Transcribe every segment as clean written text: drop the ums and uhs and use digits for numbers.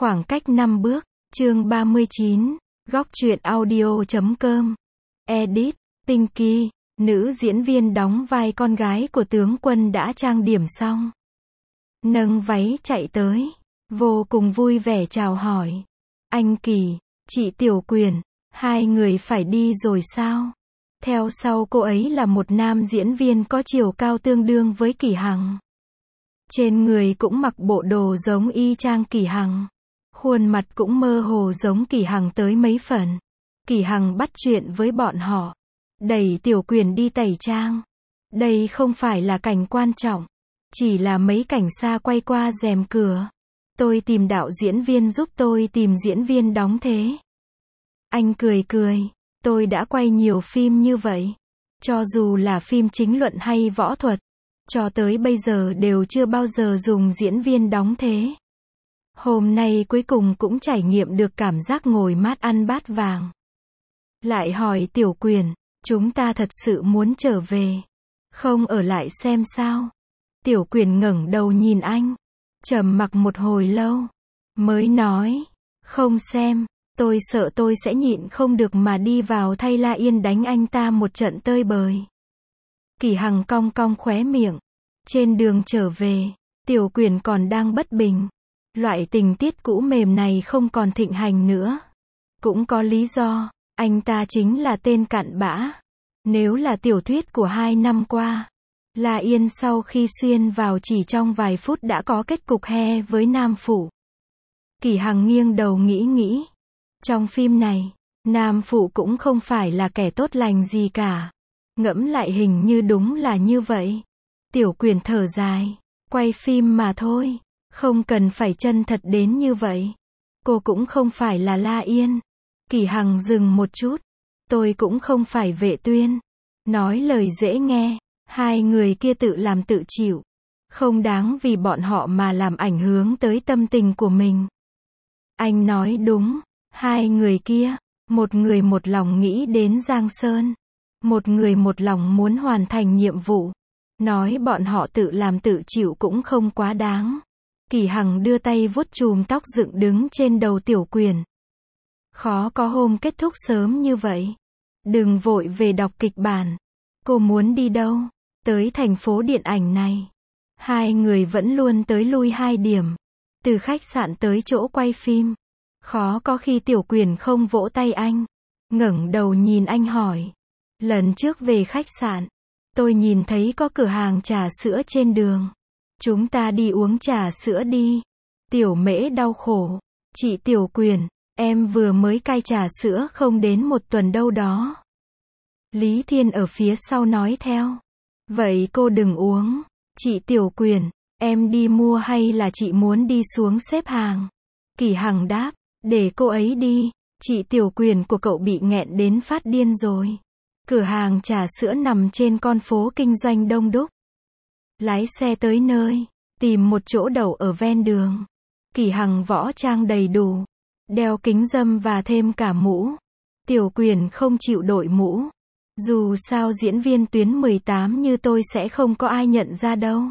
Khoảng cách 5 bước, chương 39, góc truyện audio.com. Edit, Pinky, nữ diễn viên đóng vai con gái của tướng quân đã trang điểm xong. Nâng váy chạy tới, vô cùng vui vẻ chào hỏi. Anh Kỳ, chị Tiểu Quyền, hai người phải đi rồi sao? Theo sau cô ấy là một nam diễn viên có chiều cao tương đương với Kỳ Hằng. Trên người cũng mặc bộ đồ giống y chang Kỳ Hằng. Khuôn mặt cũng mơ hồ giống Kỳ Hằng tới mấy phần. Kỳ Hằng bắt chuyện với bọn họ, đẩy Tiểu Quyền đi tẩy trang. Đây không phải là cảnh quan trọng, chỉ là mấy cảnh xa quay qua rèm cửa. Tôi tìm đạo diễn viên giúp tôi tìm diễn viên đóng thế. Anh cười cười, tôi đã quay nhiều phim như vậy. Cho dù là phim chính luận hay võ thuật, cho tới bây giờ đều chưa bao giờ dùng diễn viên đóng thế. Hôm nay cuối cùng cũng trải nghiệm được cảm giác ngồi mát ăn bát vàng. Lại hỏi Tiểu Quyền, chúng ta thật sự muốn trở về, không ở lại xem sao? Tiểu Quyền ngẩng đầu nhìn anh, trầm mặc một hồi lâu, mới nói, không xem, tôi sợ tôi sẽ nhịn không được mà đi vào thay La Yên đánh anh ta một trận tơi bời. Kỳ Hằng cong cong khóe miệng. Trên đường trở về, Tiểu Quyền còn đang bất bình. Loại tình tiết cũ mềm này không còn thịnh hành nữa. Cũng có lý do, anh ta chính là tên cặn bã. Nếu là tiểu thuyết của 2 năm qua, La Yên sau khi xuyên vào chỉ trong vài phút đã có kết cục he với nam phụ. Kỳ Hằng nghiêng đầu nghĩ. Trong phim này, nam phụ cũng không phải là kẻ tốt lành gì cả. Ngẫm lại hình như đúng là như vậy. Tiểu Quyền thở dài, quay phim mà thôi, không cần phải chân thật đến như vậy. Cô cũng không phải là La Yên. Kỳ Hằng dừng một chút, tôi cũng không phải Vệ Tuyên. Nói lời dễ nghe, hai người kia tự làm tự chịu, không đáng vì bọn họ mà làm ảnh hưởng tới tâm tình của mình. Anh nói đúng, hai người kia, một người một lòng nghĩ đến Giang Sơn, một người một lòng muốn hoàn thành nhiệm vụ. Nói bọn họ tự làm tự chịu cũng không quá đáng. Kỳ Hằng đưa tay vuốt chùm tóc dựng đứng trên đầu Tiểu Quyền. Khó có hôm kết thúc sớm như vậy. Đừng vội về đọc kịch bản. Cô muốn đi đâu? Tới thành phố điện ảnh này. Hai người vẫn luôn tới lui 2 điểm. Từ khách sạn tới chỗ quay phim. Khó có khi Tiểu Quyền không vỗ tay anh. Ngẩng đầu nhìn anh hỏi. Lần trước về khách sạn, tôi nhìn thấy có cửa hàng trà sữa trên đường. Chúng ta đi uống trà sữa đi. Tiểu Mễ đau khổ. Chị Tiểu Quyền, em vừa mới cai trà sữa không đến 1 tuần đâu đó. Lý Thiên ở phía sau nói theo. Vậy cô đừng uống. Chị Tiểu Quyền, em đi mua hay là chị muốn đi xuống xếp hàng? Kỳ Hằng đáp, để cô ấy đi. Chị Tiểu Quyền của cậu bị nghẹn đến phát điên rồi. Cửa hàng trà sữa nằm trên con phố kinh doanh đông đúc. Lái xe tới nơi, tìm một chỗ đậu ở ven đường. Kỳ Hằng võ trang đầy đủ, đeo kính râm và thêm cả mũ. Tiểu Quyền không chịu đội mũ. Dù sao diễn viên tuyến 18 như tôi sẽ không có ai nhận ra đâu.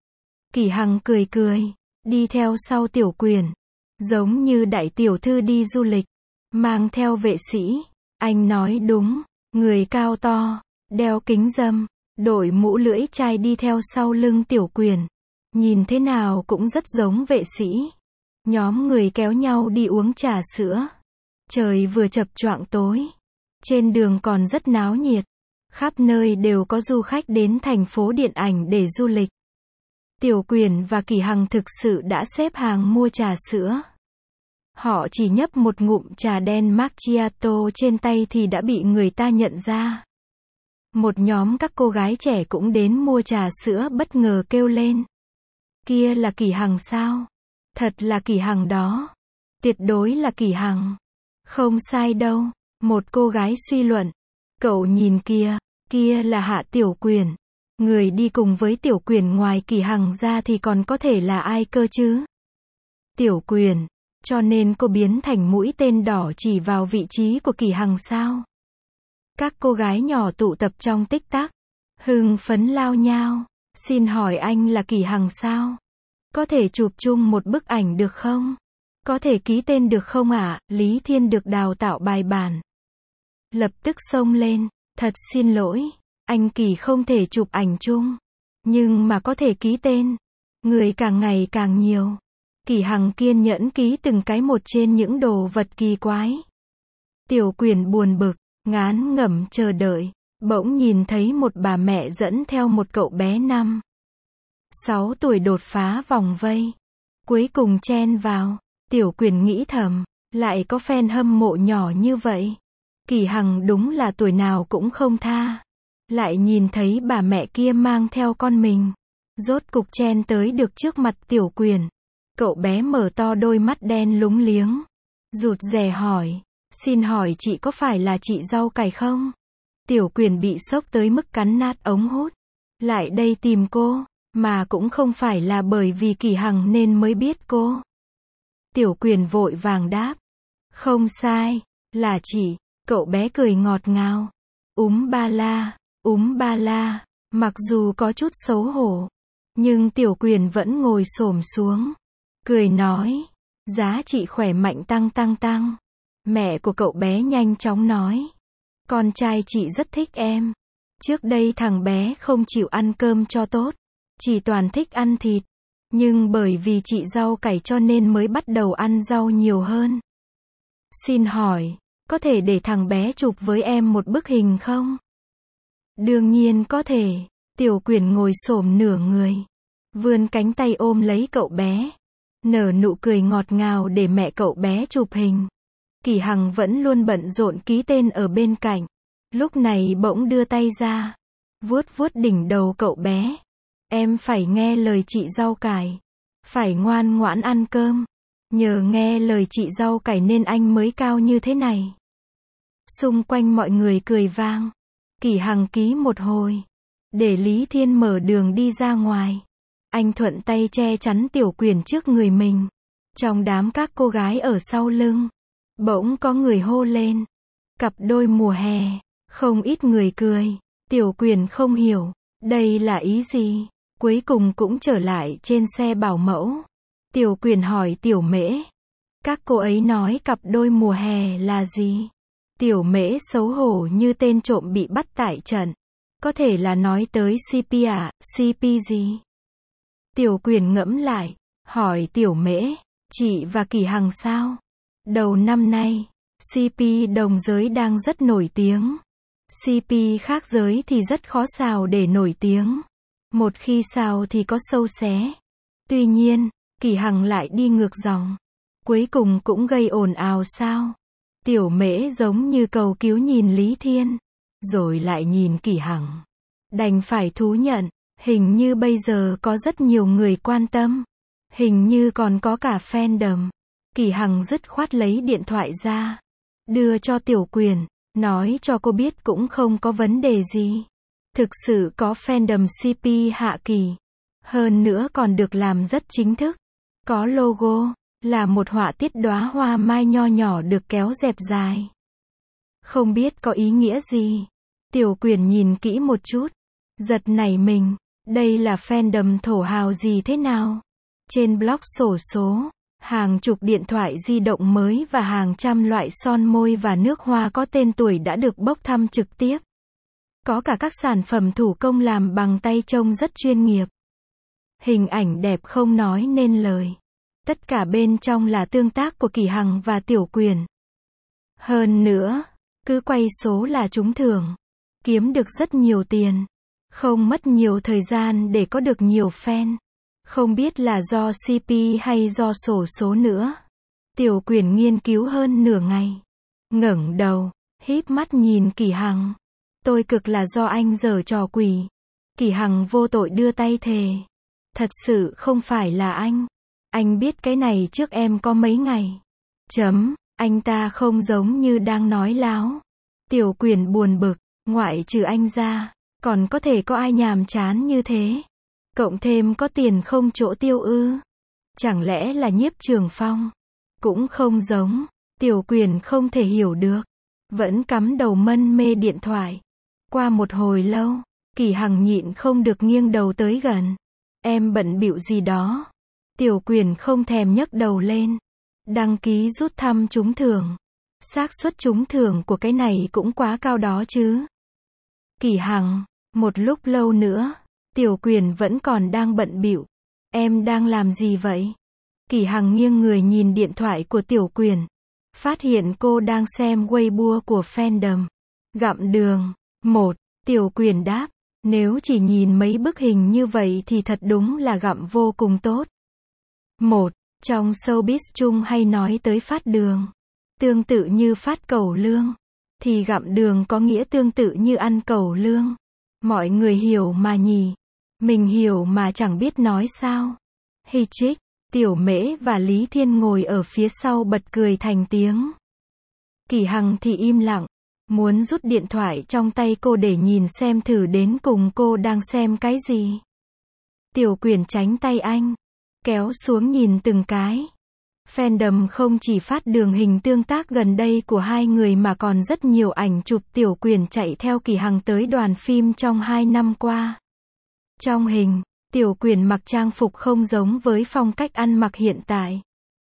Kỳ Hằng cười, đi theo sau Tiểu Quyền. Giống như đại tiểu thư đi du lịch, mang theo vệ sĩ. Anh nói đúng, người cao to, đeo kính râm, đội mũ lưỡi chai đi theo sau lưng Tiểu Quyền. Nhìn thế nào cũng rất giống vệ sĩ. Nhóm người kéo nhau đi uống trà sữa. Trời vừa chập choạng tối. Trên đường còn rất náo nhiệt. Khắp nơi đều có du khách đến thành phố điện ảnh để du lịch. Tiểu Quyền và Kỳ Hằng thực sự đã xếp hàng mua trà sữa. Họ chỉ nhấp một ngụm trà đen macchiato trên tay thì đã bị người ta nhận ra. Một nhóm các cô gái trẻ cũng đến mua trà sữa bất ngờ kêu lên. Kia là Kỳ Hằng sao? Thật là Kỳ Hằng đó. Tuyệt đối là Kỳ Hằng. Không sai đâu. Một cô gái suy luận. Cậu nhìn kia, kia là Hạ Tiểu Quyền. Người đi cùng với Tiểu Quyền ngoài Kỳ Hằng ra thì còn có thể là ai cơ chứ? Tiểu Quyền. Cho nên cô biến thành mũi tên đỏ chỉ vào vị trí của Kỳ Hằng sao? Các cô gái nhỏ tụ tập trong tích tắc. Hưng phấn lao nhao. Xin hỏi anh là Kỳ Hằng sao? Có thể chụp chung một bức ảnh được không? Có thể ký tên được không ạ? Lý Thiên được đào tạo bài bản. Lập tức xông lên. Thật xin lỗi. Anh Kỳ không thể chụp ảnh chung. Nhưng mà có thể ký tên. Người càng ngày càng nhiều. Kỳ Hằng kiên nhẫn ký từng cái một trên những đồ vật kỳ quái. Tiểu Quyền buồn bực, ngán ngẩm chờ đợi. Bỗng nhìn thấy một bà mẹ dẫn theo một cậu bé 5-6 tuổi đột phá vòng vây. Cuối cùng chen vào. Tiểu Quyền nghĩ thầm, lại có fan hâm mộ nhỏ như vậy. Kỳ Hằng đúng là tuổi nào cũng không tha. Lại nhìn thấy bà mẹ kia mang theo con mình. Rốt cục chen tới được trước mặt Tiểu Quyền. Cậu bé mở to đôi mắt đen lúng liếng. Rụt rè hỏi, xin hỏi chị có phải là chị rau cải không? Tiểu Quyền bị sốc tới mức cắn nát ống hút. Lại đây tìm cô, mà cũng không phải là bởi vì Kỳ Hằng nên mới biết cô. Tiểu Quyền vội vàng đáp, không sai, là chị. Cậu bé cười ngọt ngào. Ba la, mặc dù có chút xấu hổ. Nhưng Tiểu Quyền vẫn ngồi xổm xuống. Cười nói, giá trị khỏe mạnh tăng. Mẹ của cậu bé nhanh chóng nói, con trai chị rất thích em. Trước đây thằng bé không chịu ăn cơm cho tốt. Chỉ toàn thích ăn thịt. Nhưng bởi vì chị rau cải cho nên mới bắt đầu ăn rau nhiều hơn. Xin hỏi, có thể để thằng bé chụp với em một bức hình không? Đương nhiên có thể. Tiểu Quyền ngồi xổm nửa người. Vươn cánh tay ôm lấy cậu bé. Nở nụ cười ngọt ngào để mẹ cậu bé chụp hình. Kỳ Hằng vẫn luôn bận rộn ký tên ở bên cạnh. Lúc này bỗng đưa tay ra. Vuốt đỉnh đầu cậu bé. Em phải nghe lời chị rau cải. Phải ngoan ngoãn ăn cơm. Nhờ nghe lời chị rau cải nên anh mới cao như thế này. Xung quanh mọi người cười vang. Kỳ Hằng ký một hồi. Để Lý Thiên mở đường đi ra ngoài. Anh thuận tay che chắn Tiểu Quyền trước người mình. Trong đám các cô gái ở sau lưng. Bỗng có người hô lên. Cặp đôi mùa hè. Không ít người cười. Tiểu Quyền không hiểu. Đây là ý gì? Cuối cùng cũng trở lại trên xe bảo mẫu. Tiểu Quyền hỏi Tiểu Mễ. Các cô ấy nói cặp đôi mùa hè là gì? Tiểu Mễ xấu hổ như tên trộm bị bắt tại trận. Có thể là nói tới CP à? CP gì? Tiểu Quyền ngẫm lại. Hỏi Tiểu Mễ. Chị và Kỳ Hằng sao? Đầu năm nay, CP đồng giới đang rất nổi tiếng. CP khác giới thì rất khó xào để nổi tiếng. Một khi xào thì có sâu xé. Tuy nhiên, Kỳ Hằng lại đi ngược dòng. Cuối cùng cũng gây ồn ào sao? Tiểu Mễ giống như cầu cứu nhìn Lý Thiên. Rồi lại nhìn Kỳ Hằng. Đành phải thú nhận. Hình như bây giờ có rất nhiều người quan tâm. Hình như còn có cả fandom. Kỳ Hằng dứt khoát lấy điện thoại ra. Đưa cho Tiểu Quyền. Nói cho cô biết cũng không có vấn đề gì. Thực sự có fandom CP Hạ Kỳ. Hơn nữa còn được làm rất chính thức. Có logo. Là một họa tiết đóa hoa mai nho nhỏ được kéo dẹp dài. Không biết có ý nghĩa gì. Tiểu Quyền nhìn kỹ một chút. Giật nảy mình. Đây là fandom thổ hào gì thế nào? Trên blog xổ số. Hàng chục điện thoại di động mới và hàng trăm loại son môi và nước hoa có tên tuổi đã được bốc thăm trực tiếp. Có cả các sản phẩm thủ công làm bằng tay trông rất chuyên nghiệp. Hình ảnh đẹp không nói nên lời. Tất cả bên trong là tương tác của Kỳ Hằng và Tiểu Quyền. Hơn nữa, cứ quay số là trúng thưởng. Kiếm được rất nhiều tiền. Không mất nhiều thời gian để có được nhiều fan. Không biết là do CP hay do xổ số nữa. Tiểu Quyền nghiên cứu hơn nửa ngày. Ngẩng đầu, híp mắt nhìn Kỳ Hằng. Tôi cực là do anh giở trò quỷ. Kỳ Hằng vô tội đưa tay thề. Thật sự không phải là anh. Anh biết cái này trước em có mấy ngày. Anh ta không giống như đang nói láo. Tiểu Quyền buồn bực. Ngoại trừ anh ra, còn có thể có ai nhàm chán như thế. Cộng thêm có tiền không chỗ tiêu ư. Chẳng lẽ là Nhiếp Trường Phong? Cũng không giống. Tiểu Quyền không thể hiểu được. Vẫn cắm đầu mân mê điện thoại. Qua một hồi lâu, Kỳ Hằng nhịn không được nghiêng đầu tới gần. Em bận bịu gì đó? Tiểu Quyền không thèm nhấc đầu lên. Đăng ký rút thăm trúng thưởng. Xác suất trúng thưởng của cái này cũng quá cao đó chứ. Kỳ Hằng, một lúc lâu nữa, Tiểu Quyền vẫn còn đang bận bịu. Em đang làm gì vậy? Kỳ Hằng nghiêng người nhìn điện thoại của Tiểu Quyền. Phát hiện cô đang xem Weibo của fandom. Gặm đường. Tiểu Quyền đáp. Nếu chỉ nhìn mấy bức hình như vậy thì thật đúng là gặm vô cùng tốt. Trong showbiz chung hay nói tới phát đường. Tương tự như phát cẩu lương. Thì gặm đường có nghĩa tương tự như ăn cẩu lương. Mọi người hiểu mà nhỉ. Mình hiểu mà chẳng biết nói sao. Hi chích. Tiểu Mễ và Lý Thiên ngồi ở phía sau bật cười thành tiếng. Kỳ Hằng thì im lặng. Muốn rút điện thoại trong tay cô để nhìn xem thử đến cùng cô đang xem cái gì. Tiểu Quyền tránh tay anh. Kéo xuống nhìn từng cái. Fandom không chỉ phát đường hình tương tác gần đây của hai người mà còn rất nhiều ảnh chụp Tiểu Quyền chạy theo Kỳ Hằng tới đoàn phim trong 2 năm qua. Trong hình, Tiểu Quyền mặc trang phục không giống với phong cách ăn mặc hiện tại.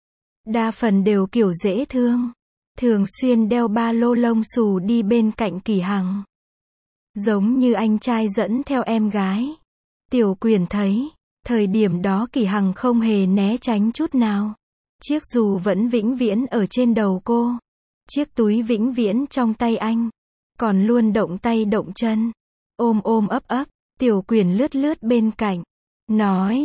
Đa phần đều kiểu dễ thương. Thường xuyên đeo ba lô lông xù đi bên cạnh Kỳ Hằng. Giống như anh trai dẫn theo em gái. Tiểu Quyền thấy, thời điểm đó Kỳ Hằng không hề né tránh chút nào. Chiếc dù vẫn vĩnh viễn ở trên đầu cô. Chiếc túi vĩnh viễn trong tay anh. Còn luôn động tay động chân. Ôm ấp. Tiểu Quyền lướt bên cạnh. Nói,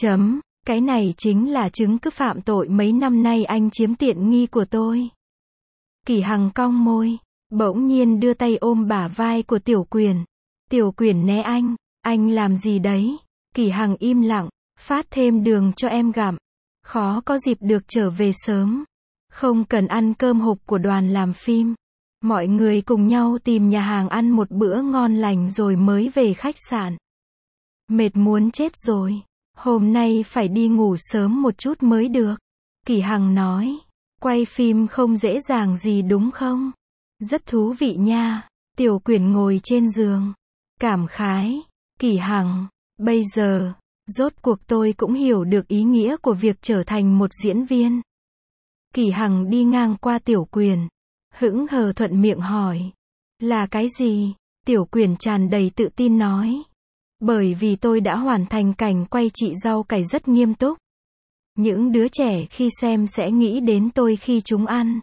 cái này chính là chứng cứ phạm tội mấy năm nay anh chiếm tiện nghi của tôi. Kỳ Hằng cong môi. Bỗng nhiên đưa tay ôm bả vai của Tiểu Quyền. Tiểu Quyền né anh làm gì đấy? Kỳ Hằng im lặng, phát thêm đường cho em gặm. Khó có dịp được trở về sớm. Không cần ăn cơm hộp của đoàn làm phim. Mọi người cùng nhau tìm nhà hàng ăn một bữa ngon lành rồi mới về khách sạn. Mệt muốn chết rồi. Hôm nay phải đi ngủ sớm một chút mới được. Kỳ Hằng nói. Quay phim không dễ dàng gì đúng không? Rất thú vị nha. Tiểu Quyền ngồi trên giường. Cảm khái. Kỳ Hằng, bây giờ, rốt cuộc tôi cũng hiểu được ý nghĩa của việc trở thành một diễn viên. Kỳ Hằng đi ngang qua Tiểu Quyền. Hững hờ thuận miệng hỏi. Là cái gì? Tiểu Quyền tràn đầy tự tin nói. Bởi vì tôi đã hoàn thành cảnh quay chị rau cải rất nghiêm túc. Những đứa trẻ khi xem sẽ nghĩ đến tôi khi chúng ăn.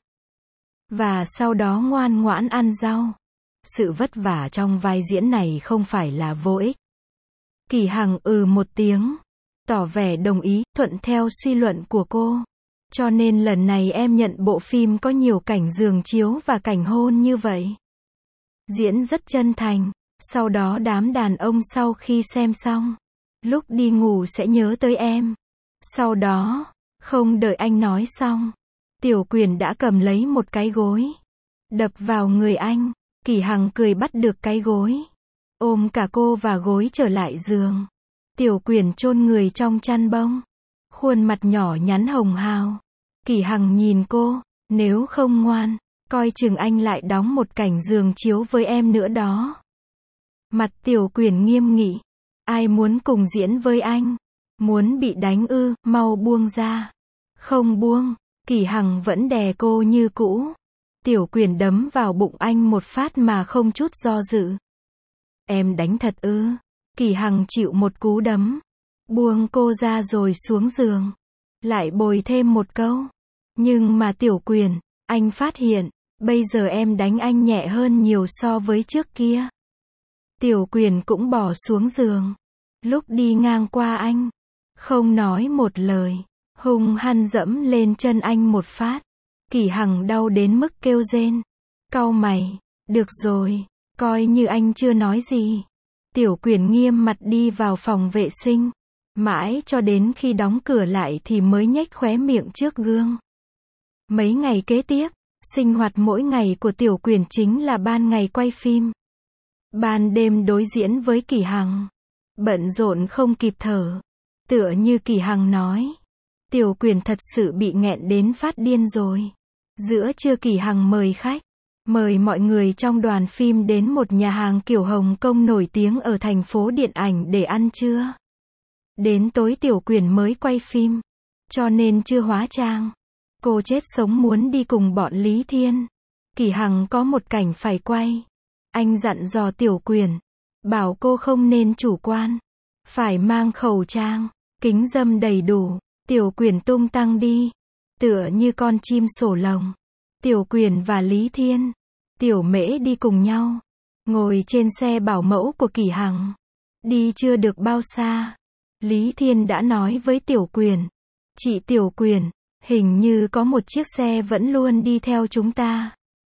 Và sau đó ngoan ngoãn ăn rau. Sự vất vả trong vai diễn này không phải là vô ích. Kỳ Hằng một tiếng. Tỏ vẻ đồng ý, thuận theo suy luận của cô. Cho nên lần này em nhận bộ phim có nhiều cảnh giường chiếu và cảnh hôn như vậy. Diễn rất chân thành. Sau đó đám đàn ông sau khi xem xong, lúc đi ngủ sẽ nhớ tới em. Sau đó, không đợi anh nói xong, Tiểu Quyền đã cầm lấy một cái gối. Đập vào người anh. Kỳ Hằng cười bắt được cái gối. Ôm cả cô và gối trở lại giường. Tiểu Quyền chôn người trong chăn bông. Khuôn mặt nhỏ nhắn hồng hào. Kỳ Hằng nhìn cô. Nếu không ngoan, coi chừng anh lại đóng một cảnh giường chiếu với em nữa đó. Mặt Tiểu Quyền nghiêm nghị. Ai muốn cùng diễn với anh? Muốn bị đánh ư, mau buông ra. Không buông. Kỳ Hằng vẫn đè cô như cũ. Tiểu Quyền đấm vào bụng anh một phát mà không chút do dự. Em đánh thật ư? Kỳ Hằng chịu một cú đấm. Buông cô ra rồi xuống giường. Lại bồi thêm một câu. Nhưng mà Tiểu Quyền, anh phát hiện, bây giờ em đánh anh nhẹ hơn nhiều so với trước kia. Tiểu Quyền cũng bỏ xuống giường. Lúc đi ngang qua anh, không nói một lời, hung hăng dẫm lên chân anh một phát. Kỳ Hằng đau đến mức kêu rên. Cau mày. Được rồi, coi như anh chưa nói gì. Tiểu Quyền nghiêm mặt đi vào phòng vệ sinh. Mãi cho đến khi đóng cửa lại thì mới nhếch khóe miệng trước gương. Mấy ngày kế tiếp, sinh hoạt mỗi ngày của Tiểu Quyền chính là ban ngày quay phim. Ban đêm đối diễn với Kỳ Hằng. Bận rộn không kịp thở. Tựa như Kỳ Hằng nói. Tiểu Quyền thật sự bị nghẹn đến phát điên rồi. Giữa trưa Kỳ Hằng mời khách. Mời mọi người trong đoàn phim đến một nhà hàng kiểu Hồng Kông nổi tiếng ở thành phố điện ảnh để ăn trưa. Đến tối Tiểu Quyền mới quay phim. Cho nên chưa hóa trang. Cô chết sống muốn đi cùng bọn Lý Thiên. Kỳ Hằng có một cảnh phải quay. Anh dặn dò Tiểu Quyển, bảo cô không nên chủ quan, phải mang khẩu trang, kính râm đầy đủ. Tiểu Quyển tung tăng đi, tựa như con chim sổ lồng. Tiểu Quyển và Lý Thiên, Tiểu Mễ đi cùng nhau, ngồi trên xe bảo mẫu của Kỳ Hằng. Đi chưa được bao xa, Lý Thiên đã nói với Tiểu Quyển, chị Tiểu Quyển, hình như có một chiếc xe vẫn luôn đi theo chúng ta.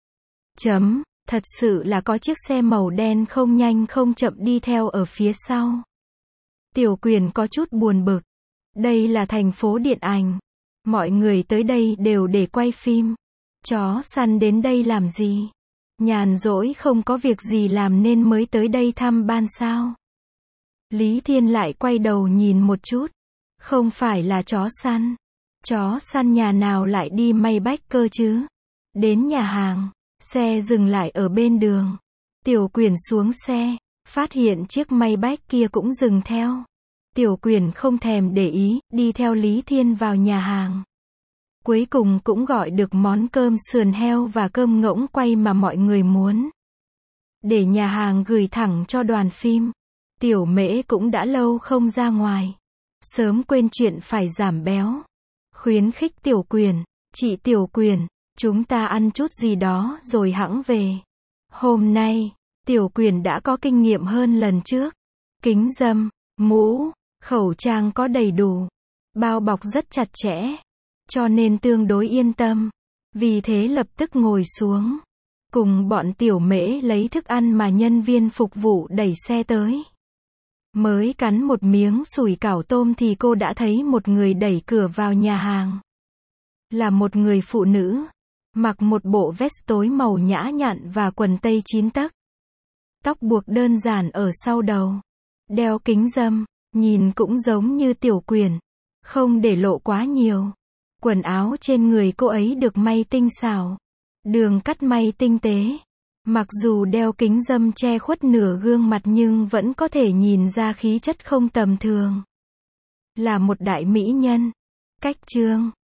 Thật sự là có chiếc xe màu đen không nhanh không chậm đi theo ở phía sau. Tiểu Quyển có chút buồn bực. Đây là thành phố điện ảnh. Mọi người tới đây đều để quay phim. Chó săn đến đây làm gì? Nhàn rỗi không có việc gì làm nên mới tới đây thăm ban sao? Lý Thiên lại quay đầu nhìn một chút. Không phải là chó săn. Chó săn nhà nào lại đi may bách cơ chứ? Đến nhà hàng, xe dừng lại ở bên đường. Tiểu Quyển xuống xe, phát hiện chiếc may bách kia cũng dừng theo. Tiểu Quyển không thèm để ý, đi theo Lý Thiên vào nhà hàng. Cuối cùng cũng gọi được món cơm sườn heo và cơm ngỗng quay mà mọi người muốn. Để nhà hàng gửi thẳng cho đoàn phim. Tiểu Mễ cũng đã lâu không ra ngoài. Sớm quên chuyện phải giảm béo. Khuyến khích Tiểu Quyển, chị Tiểu Quyển, chúng ta ăn chút gì đó rồi hẵng về. Hôm nay, Tiểu Quyển đã có kinh nghiệm hơn lần trước. Kính râm, mũ, khẩu trang có đầy đủ. Bao bọc rất chặt chẽ. Cho nên tương đối yên tâm. Vì thế lập tức ngồi xuống. Cùng bọn Tiểu Mễ lấy thức ăn mà nhân viên phục vụ đẩy xe tới. Mới cắn một miếng sủi cảo tôm thì cô đã thấy một người đẩy cửa vào nhà hàng. Là một người phụ nữ. Mặc một bộ vest tối màu nhã nhặn và quần tây 9 tấc. Tóc buộc đơn giản ở sau đầu. Đeo kính râm, nhìn cũng giống như Tiểu Quyển. Không để lộ quá nhiều. Quần áo trên người cô ấy được may tinh xảo. Đường cắt may tinh tế. Mặc dù đeo kính râm che khuất nửa gương mặt nhưng vẫn có thể nhìn ra khí chất không tầm thường. Là một đại mỹ nhân. Cách trương.